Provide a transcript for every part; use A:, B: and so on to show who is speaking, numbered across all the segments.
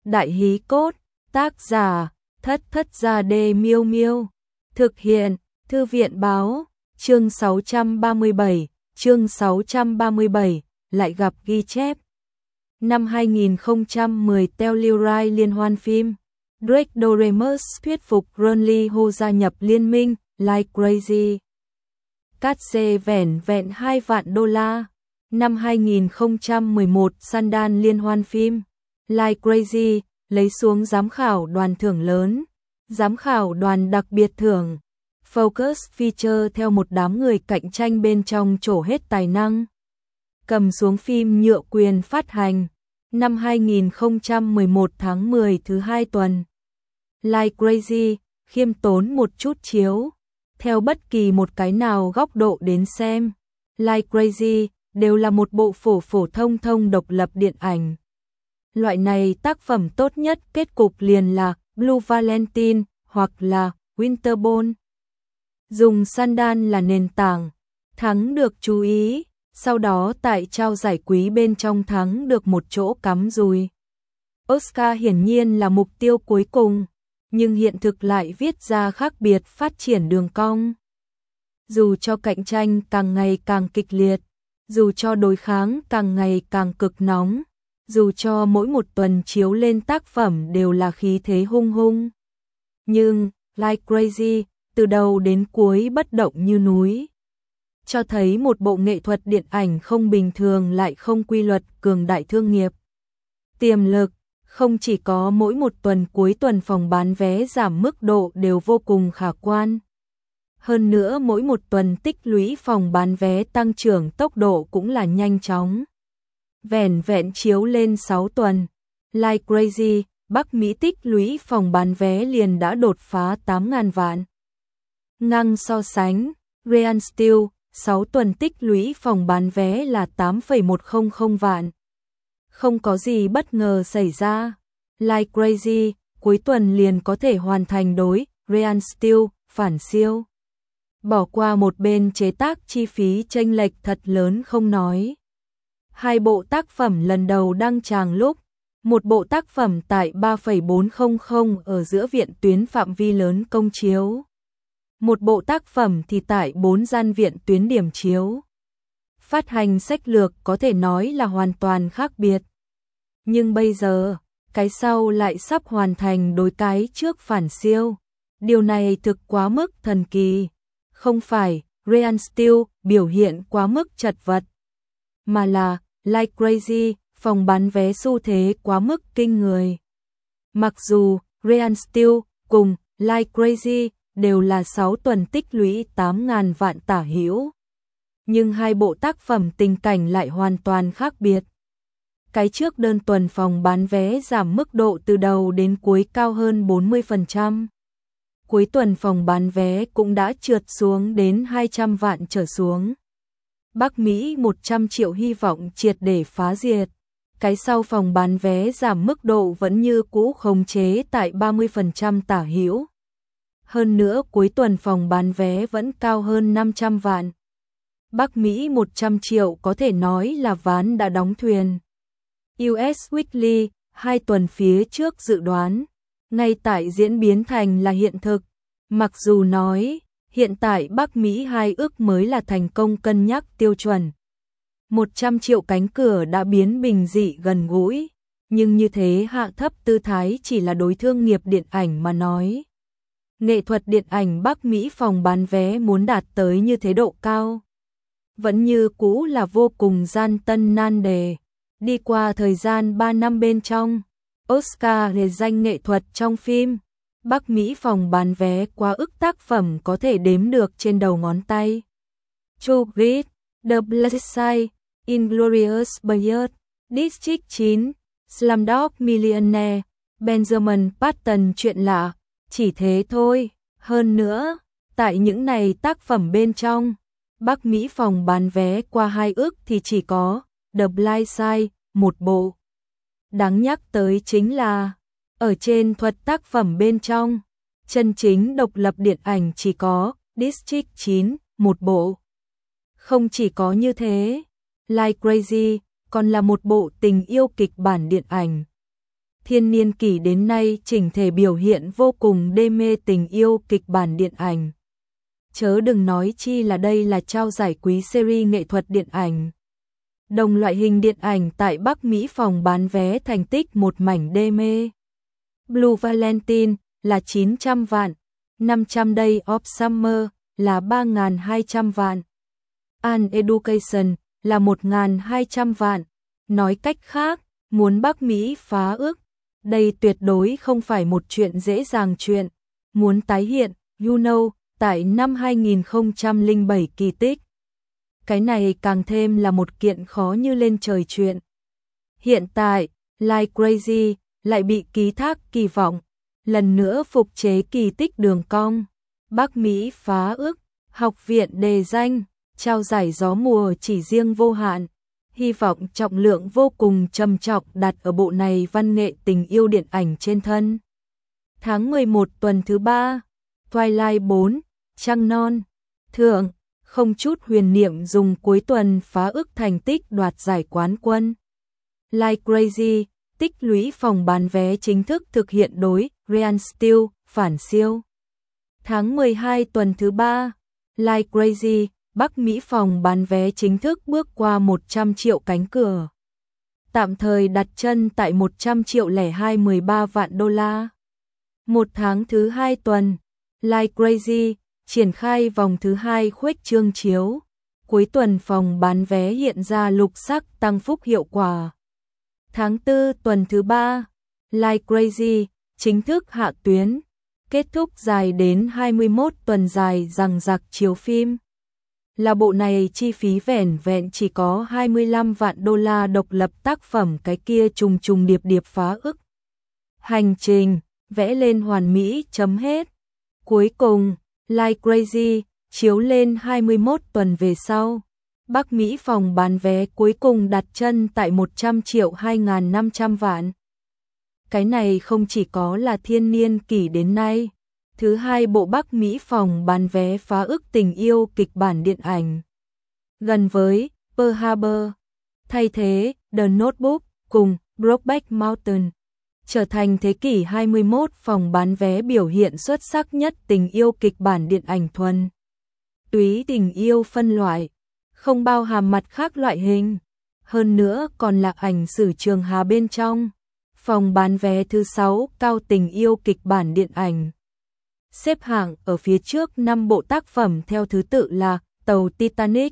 A: Đại hí cốt, tác giả, Thất Thất Gia Đê Miêu Miêu. Thực hiện, Thư viện Báo, chương 637, lại gặp ghi chép. Năm 2010 Telluride liên hoan phim. Drake Doremus thuyết phục Ronnie Ho gia nhập liên minh, Like Crazy. Cát xê vẻn vẹn 2 vạn đô la. Năm 2011 Sundance liên hoan phim, Like Crazy, lấy xuống giám khảo đoàn thưởng lớn, giám khảo đoàn đặc biệt thưởng, Focus Feature theo một đám người cạnh tranh bên trong trổ hết tài năng. Cầm xuống phim nhượng quyền phát hành. Năm 2011 tháng 10 thứ 2 tuần. Like Crazy, khiêm tốn một chút chiếu. Theo bất kỳ một cái nào góc độ đến xem, Like Crazy đều là một bộ phổ thông độc lập điện ảnh. Loại này tác phẩm tốt nhất kết cục liền là Blue Valentine hoặc là Winterborn. Dùng Sundance là nền tảng, thắng được chú ý, sau đó tại trao giải quý bên trong thắng được một chỗ cắm rùi. Oscar hiển nhiên là mục tiêu cuối cùng, nhưng hiện thực lại viết ra khác biệt phát triển đường cong. Dù cho cạnh tranh càng ngày càng kịch liệt, dù cho đối kháng càng ngày càng cực nóng, dù cho mỗi một tuần chiếu lên tác phẩm đều là khí thế hung hung, nhưng Like Crazy từ đầu đến cuối bất động như núi, cho thấy một bộ nghệ thuật điện ảnh không bình thường lại không quy luật cường đại thương nghiệp. Tiềm lực, không chỉ có mỗi một tuần cuối tuần phòng bán vé giảm mức độ đều vô cùng khả quan. Hơn nữa mỗi một tuần tích lũy phòng bán vé tăng trưởng tốc độ cũng là nhanh chóng. Vẻn vẹn chiếu lên 6 tuần, Like Crazy, Bắc Mỹ tích lũy phòng bán vé liền đã đột phá 8.000 vạn. Ngang so sánh, Real Steel, 6 tuần tích lũy phòng bán vé là 8,100 vạn. Không có gì bất ngờ xảy ra, Like Crazy, cuối tuần liền có thể hoàn thành đối Real Steel, phản siêu. Bỏ qua một bên chế tác chi phí chênh lệch thật lớn không nói. Hai bộ tác phẩm lần đầu đăng tràng lúc, một bộ tác phẩm tại 3,400 ở giữa viện tuyến phạm vi lớn công chiếu. Một bộ tác phẩm thì tại 4 gian viện tuyến điểm chiếu. Phát hành sách lược có thể nói là hoàn toàn khác biệt. Nhưng bây giờ, cái sau lại sắp hoàn thành đối cái trước phản siêu. Điều này thực quá mức thần kỳ. Không phải Real Steel biểu hiện quá mức chật vật, mà là Like Crazy, phòng bán vé xu thế quá mức kinh người. Mặc dù Real Steel cùng Like Crazy đều là 6 tuần tích lũy 8.000 vạn tả hữu, nhưng hai bộ tác phẩm tình cảnh lại hoàn toàn khác biệt. Cái trước đơn tuần phòng bán vé giảm mức độ từ đầu đến cuối cao hơn 40%. Cuối tuần phòng bán vé cũng đã trượt xuống đến 200 vạn trở xuống. Bắc Mỹ 100 triệu hy vọng triệt để phá diệt. Cái sau phòng bán vé giảm mức độ vẫn như cũ khống chế tại 30% tả hữu. Hơn nữa cuối tuần phòng bán vé vẫn cao hơn 500 vạn. Bắc Mỹ 100 triệu có thể nói là ván đã đóng thuyền. US Weekly, 2 tuần phía trước dự đoán, ngay tại diễn biến thành là hiện thực. Mặc dù nói, hiện tại Bắc Mỹ 2 ước mới là thành công cân nhắc tiêu chuẩn. 100 triệu cánh cửa đã biến bình dị gần gũi, nhưng như thế hạ thấp tư thái chỉ là đối thương nghiệp điện ảnh mà nói. Nghệ thuật điện ảnh Bắc Mỹ phòng bán vé muốn đạt tới như thế độ cao, vẫn như cũ là vô cùng gian tân nan đề. Đi qua thời gian 3 năm bên trong, Oscar đề danh nghệ thuật trong phim, Bắc Mỹ phòng bán vé quá ức tác phẩm có thể đếm được trên đầu ngón tay. True Grit, The Blessed Side, Inglourious Basterds, District 9, Slumdog Millionaire, Benjamin Button chuyện lạ, chỉ thế thôi. Hơn nữa, tại những này tác phẩm bên trong, Bắc Mỹ phòng bán vé qua 2 ước thì chỉ có The Blind Side, một bộ. Đáng nhắc tới chính là, ở trên thuật tác phẩm bên trong, chân chính độc lập điện ảnh chỉ có District 9, một bộ. Không chỉ có như thế, Like Crazy còn là một bộ tình yêu kịch bản điện ảnh. thiên niên kỷ đến nay chỉnh thể biểu hiện vô cùng đê mê tình yêu kịch bản điện ảnh. Chớ đừng nói chi là đây là trao giải quý series nghệ thuật điện ảnh. Đồng loại hình điện ảnh tại Bắc Mỹ phòng bán vé thành tích một mảnh đê mê. Blue Valentine là 900 vạn, 500 Days of Summer là 3.200 vạn, An Education là 1.200 vạn. Nói cách khác, muốn Bắc Mỹ phá ước, đây tuyệt đối không phải một chuyện dễ dàng chuyện. Muốn tái hiện, you know, tại năm 2007 kỳ tích. Cái này càng thêm là một kiện khó như lên trời chuyện. Hiện tại, Like Crazy lại bị ký thác kỳ vọng, lần nữa phục chế kỳ tích đường cong. Bắc Mỹ phá ước, học viện đề danh, trao giải gió mùa chỉ riêng vô hạn. Hy vọng trọng lượng vô cùng trầm trọng đặt ở bộ này văn nghệ tình yêu điện ảnh trên thân. Tháng 11 tuần thứ 3, Twilight 4, Trăng Non, Thượng, không chút huyền niệm dùng cuối tuần phá ước thành tích đoạt giải quán quân. Like Crazy, tích lũy phòng bán vé chính thức thực hiện đối Real Steel, phản siêu. Tháng 12 tuần thứ 3, Like Crazy, Bắc Mỹ phòng bán vé chính thức bước qua 100 triệu cánh cửa. Tạm thời đặt chân tại 100 triệu 013 vạn đô la. Một tháng thứ 2 tuần, Like Crazy triển khai vòng thứ 2 khuếch trương chiếu. Cuối tuần phòng bán vé hiện ra lục sắc tăng phúc hiệu quả. Tháng 4 tuần thứ 3, Like Crazy chính thức hạ tuyến, kết thúc dài đến 21 tuần dài dằng dặc chiếu phim. Là bộ này chi phí vẻn vẹn chỉ có 25 vạn đô la độc lập tác phẩm cái kia trùng trùng điệp điệp phá ức. Hành trình, vẽ lên hoàn mỹ chấm hết. Cuối cùng, Like Crazy chiếu lên 21 tuần về sau. Bắc Mỹ phòng bán vé cuối cùng đặt chân tại 100 triệu 2.500 vạn. Cái này không chỉ có là thiên niên kỷ đến nay. Thứ hai bộ Bắc Mỹ phòng bán vé phá ức tình yêu kịch bản điện ảnh. Gần với Pearl Harbor, thay thế The Notebook cùng Brokeback Mountain, trở thành thế kỷ 21 phòng bán vé biểu hiện xuất sắc nhất tình yêu kịch bản điện ảnh thuần túy tình yêu phân loại, không bao hàm mặt khác loại hình. Hơn nữa còn là ảnh sử trường hà bên trong. Phòng bán vé thứ 6 cao tình yêu kịch bản điện ảnh. Xếp hạng ở phía trước 5 bộ tác phẩm theo thứ tự là Tàu Titanic,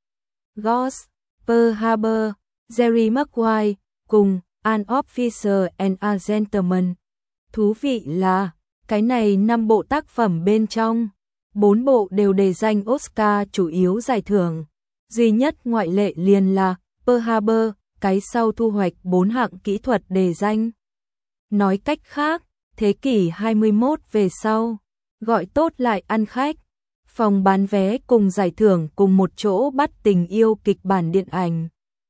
A: Ghost, Pearl Harbor, Jerry Maguire cùng An Officer and a Gentleman. Thú vị là, cái này 5 bộ tác phẩm bên trong, 4 bộ đều đề danh Oscar chủ yếu giải thưởng. Duy nhất ngoại lệ liền là Pearl Harbor, cái sau thu hoạch 4 hạng kỹ thuật đề danh. Nói cách khác, thế kỷ 21 về sau, gọi tốt lại ăn khách. Phòng bán vé cùng giải thưởng cùng một chỗ bắt tình yêu kịch bản điện ảnh.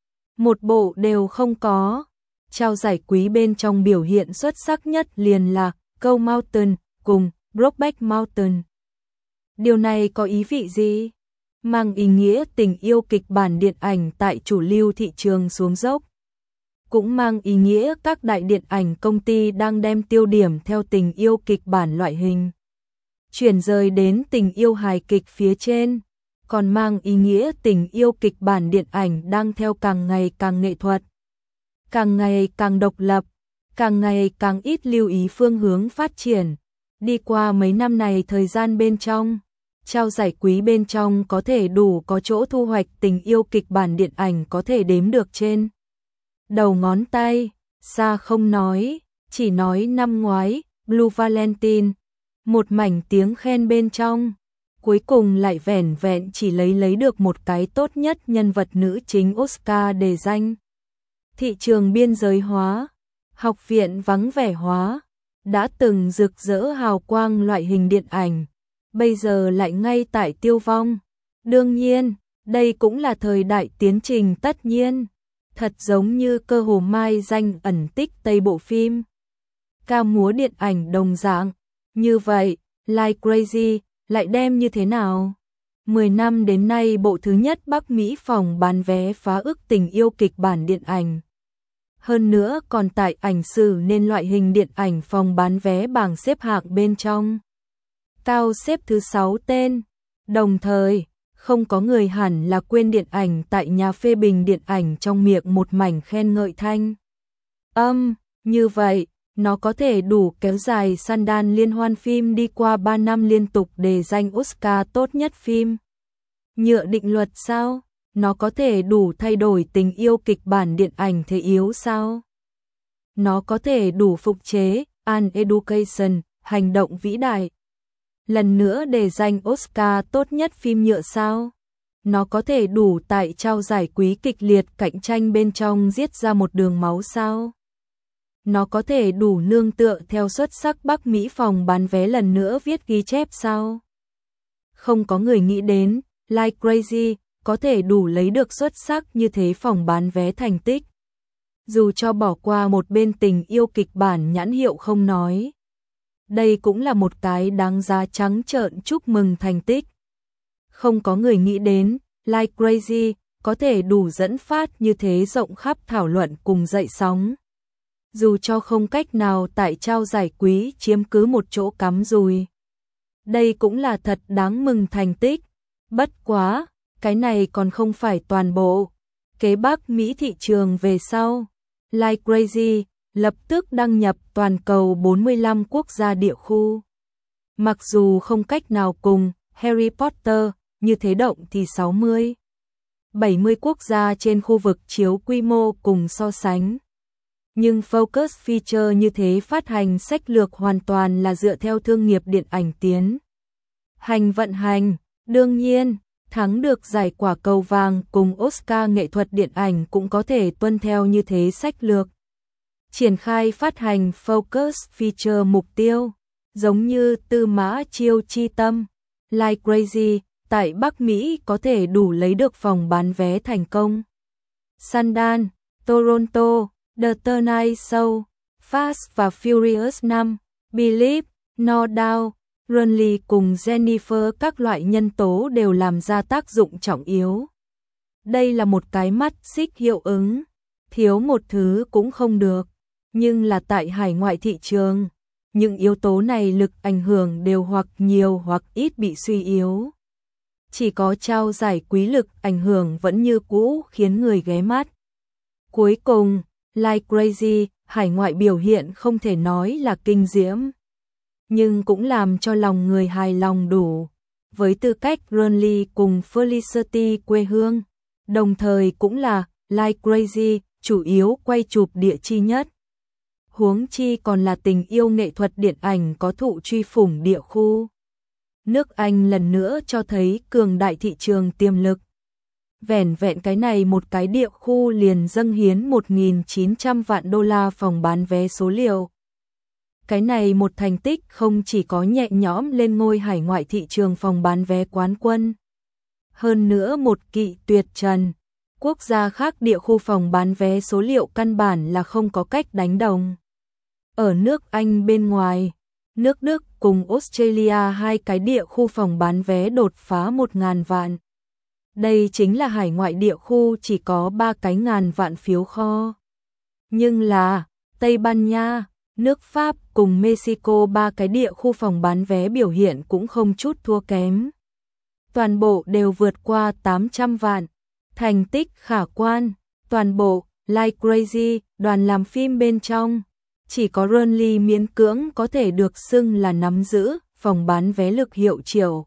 A: Một bộ đều không có. Trao giải quý bên trong biểu hiện xuất sắc nhất liền là Cold Mountain cùng Brokeback Mountain. Điều này có ý vị gì? Mang ý nghĩa tình yêu kịch bản điện ảnh tại chủ lưu thị trường xuống dốc. Cũng mang ý nghĩa các đại điện ảnh công ty đang đem tiêu điểm theo tình yêu kịch bản loại hình chuyển rời đến tình yêu hài kịch phía trên, còn mang ý nghĩa tình yêu kịch bản điện ảnh đang theo càng ngày càng nghệ thuật, càng ngày càng độc lập, càng ngày càng ít lưu ý phương hướng phát triển. Đi qua mấy năm này thời gian bên trong, trao giải quý bên trong có thể đủ có chỗ thu hoạch tình yêu kịch bản điện ảnh có thể đếm được trên đầu ngón tay, xa không nói, chỉ nói năm ngoái, Blue Valentine, một mảnh tiếng khen bên trong, cuối cùng lại vẻn vẹn chỉ lấy được một cái tốt nhất nhân vật nữ chính Oscar đề danh. Thị trường biên giới hóa, học viện vắng vẻ hóa, đã từng rực rỡ hào quang loại hình điện ảnh, bây giờ lại ngay tại tiêu vong. Đương nhiên, đây cũng là thời đại tiến trình tất nhiên, thật giống như cơ hồ mai danh ẩn tích Tây bộ phim. Ca múa điện ảnh đồng dạng, như vậy, Like Crazy lại đem như thế nào? 10 năm đến nay bộ thứ nhất Bắc Mỹ phòng bán vé phá ức tình yêu kịch bản điện ảnh. Hơn nữa còn tải ảnh sử nên loại hình điện ảnh phòng bán vé bảng xếp hạng bên trong cao xếp thứ 6 tên. Đồng thời, không có người hẳn là quên điện ảnh tại nhà phê bình điện ảnh trong miệng một mảnh khen ngợi thanh âm. Như vậy, nó có thể đủ kéo dài Sundance liên hoan phim đi qua 3 năm liên tục để giành Oscar tốt nhất phim nhựa định luật sao? Nó có thể đủ thay đổi tình yêu kịch bản điện ảnh thế yếu sao? Nó có thể đủ phục chế An Education, hành động vĩ đại lần nữa để giành Oscar tốt nhất phim nhựa sao? Nó có thể đủ tại trao giải quý kịch liệt cạnh tranh bên trong giết ra một đường máu sao? Nó có thể đủ nương tựa theo xuất sắc Bắc Mỹ phòng bán vé lần nữa viết ghi chép sao? Không có người nghĩ đến, Like Crazy có thể đủ lấy được xuất sắc như thế phòng bán vé thành tích. Dù cho bỏ qua một bên tình yêu kịch bản nhãn hiệu không nói. Đây cũng là một cái đáng giá trắng trợn chúc mừng thành tích. Không có người nghĩ đến, Like Crazy có thể đủ dẫn phát như thế rộng khắp thảo luận cùng dậy sóng. Dù cho không cách nào tại trao giải quý chiếm cứ một chỗ cắm rùi. Đây cũng là thật đáng mừng thành tích. Bất quá, cái này còn không phải toàn bộ. Kế Bắc Mỹ thị trường về sau, Like Crazy lập tức đăng nhập toàn cầu 45 quốc gia địa khu. Mặc dù không cách nào cùng Harry Potter như thế động thì 60, 70 quốc gia trên khu vực chiếu quy mô cùng so sánh. Nhưng Focus Feature như thế phát hành sách lược hoàn toàn là dựa theo thương nghiệp điện ảnh tiến hành vận hành. Đương nhiên, thắng được giải quả cầu vàng cùng Oscar nghệ thuật điện ảnh cũng có thể tuân theo như thế sách lược. Triển khai phát hành Focus Feature mục tiêu, giống như Tư Mã Chiêu chi tâm, Like Crazy, tại Bắc Mỹ có thể đủ lấy được phòng bán vé thành công. Sundance, Toronto, The Tonight Show, Fast và Furious 5, Believe, No Doubt, Runley cùng Jennifer các loại nhân tố đều làm ra tác dụng trọng yếu. Đây là một cái mắt xích hiệu ứng, thiếu một thứ cũng không được, nhưng là tại hải ngoại thị trường, những yếu tố này lực ảnh hưởng đều hoặc nhiều hoặc ít bị suy yếu. Chỉ có trao giải quý lực ảnh hưởng vẫn như cũ khiến người ghé mắt. Cuối cùng, Like Crazy, hải ngoại biểu hiện không thể nói là kinh diễm, nhưng cũng làm cho lòng người hài lòng đủ. Với tư cách Runley cùng Felicity quê hương, đồng thời cũng là Like Crazy chủ yếu quay chụp địa chi nhất. Huống chi còn là tình yêu nghệ thuật điện ảnh có thụ truy phủng địa khu. Nước Anh lần nữa cho thấy cường đại thị trường tiềm lực. Vẻn vẹn cái này một cái địa khu liền dâng hiến 1.900 vạn đô la phòng bán vé số liệu. Cái này một thành tích không chỉ có nhẹ nhõm lên ngôi hải ngoại thị trường phòng bán vé quán quân. Hơn nữa một kỵ tuyệt trần, quốc gia khác địa khu phòng bán vé số liệu căn bản là không có cách đánh đồng. Ở nước Anh bên ngoài, nước Đức cùng Australia hai cái địa khu phòng bán vé đột phá 1.000 vạn. Đây chính là hải ngoại địa khu chỉ có 3 cái ngàn vạn phiếu kho. Nhưng là Tây Ban Nha, nước Pháp cùng Mexico ba cái địa khu phòng bán vé biểu hiện cũng không chút thua kém. Toàn bộ đều vượt qua 800 vạn. Thành tích khả quan, toàn bộ Like Crazy đoàn làm phim bên trong. Chỉ có Runley miễn cưỡng có thể được xưng là nắm giữ phòng bán vé lực hiệu triệu.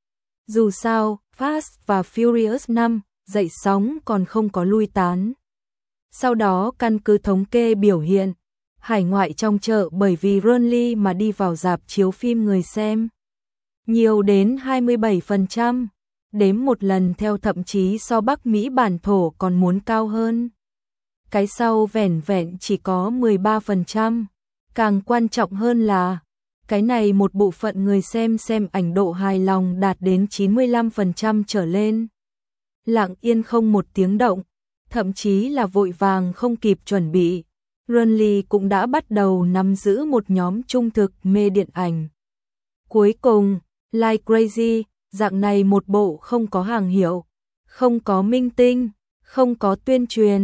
A: Dù sao, Fast và Furious 5 dậy sóng còn không có lui tán. Sau đó căn cứ thống kê biểu hiện, hải ngoại trong chợ bởi vì Runley mà đi vào rạp chiếu phim người xem nhiều đến 27%, đếm một lần theo thậm chí so Bắc Mỹ bản thổ còn muốn cao hơn. Cái sau vẻn vẹn chỉ có 13%, càng quan trọng hơn là cái này một bộ phận người xem ảnh độ hài lòng đạt đến 95% trở lên. Lặng yên không một tiếng động, thậm chí là vội vàng không kịp chuẩn bị. Runley cũng đã bắt đầu nắm giữ một nhóm trung thực mê điện ảnh. Cuối cùng, Like Crazy, dạng này một bộ không có hàng hiệu, không có minh tinh, không có tuyên truyền,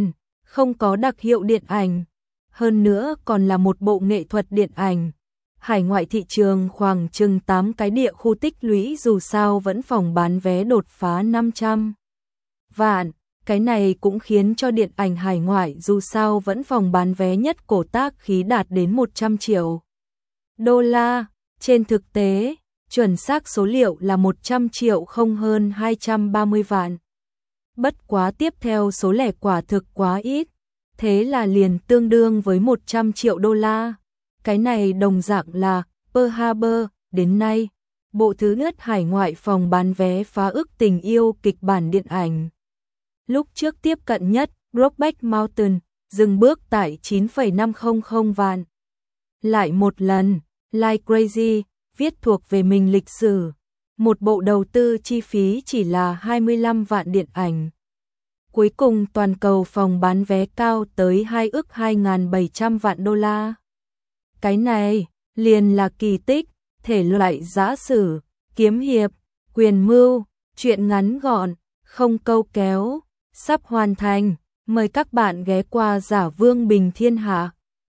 A: không có đặc hiệu điện ảnh, hơn nữa còn là một bộ nghệ thuật điện ảnh. Hải ngoại thị trường khoảng chừng 8 cái địa khu tích lũy dù sao vẫn phòng bán vé đột phá 500 vạn. Cái này cũng khiến cho điện ảnh hải ngoại dù sao vẫn phòng bán vé nhất cổ tác khí đạt đến 100 triệu đô la. Trên thực tế, chuẩn xác số liệu là 100 triệu không hơn 230 vạn. Bất quá tiếp theo số lẻ quả thực quá ít, thế là liền tương đương với 100 triệu đô la. Cái này đồng dạng là Pearl Harbor, đến nay, bộ thứ nhất hải ngoại phòng bán vé phá ức tình yêu kịch bản điện ảnh. Lúc trước tiếp cận nhất, Brokeback Mountain, dừng bước tại 9,500 vạn. Lại một lần, Like Crazy, viết thuộc về mình lịch sử. Một bộ đầu tư chi phí chỉ là 25 vạn điện ảnh. Cuối cùng toàn cầu phòng bán vé cao tới 2 ức 2.700 vạn đô la. Cái này liền là kỳ tích, thể loại giã sử, kiếm hiệp, quyền mưu, truyện ngắn gọn, không câu kéo, sắp hoàn thành. Mời các bạn ghé qua Giả Vương Bình Thiên Hạ.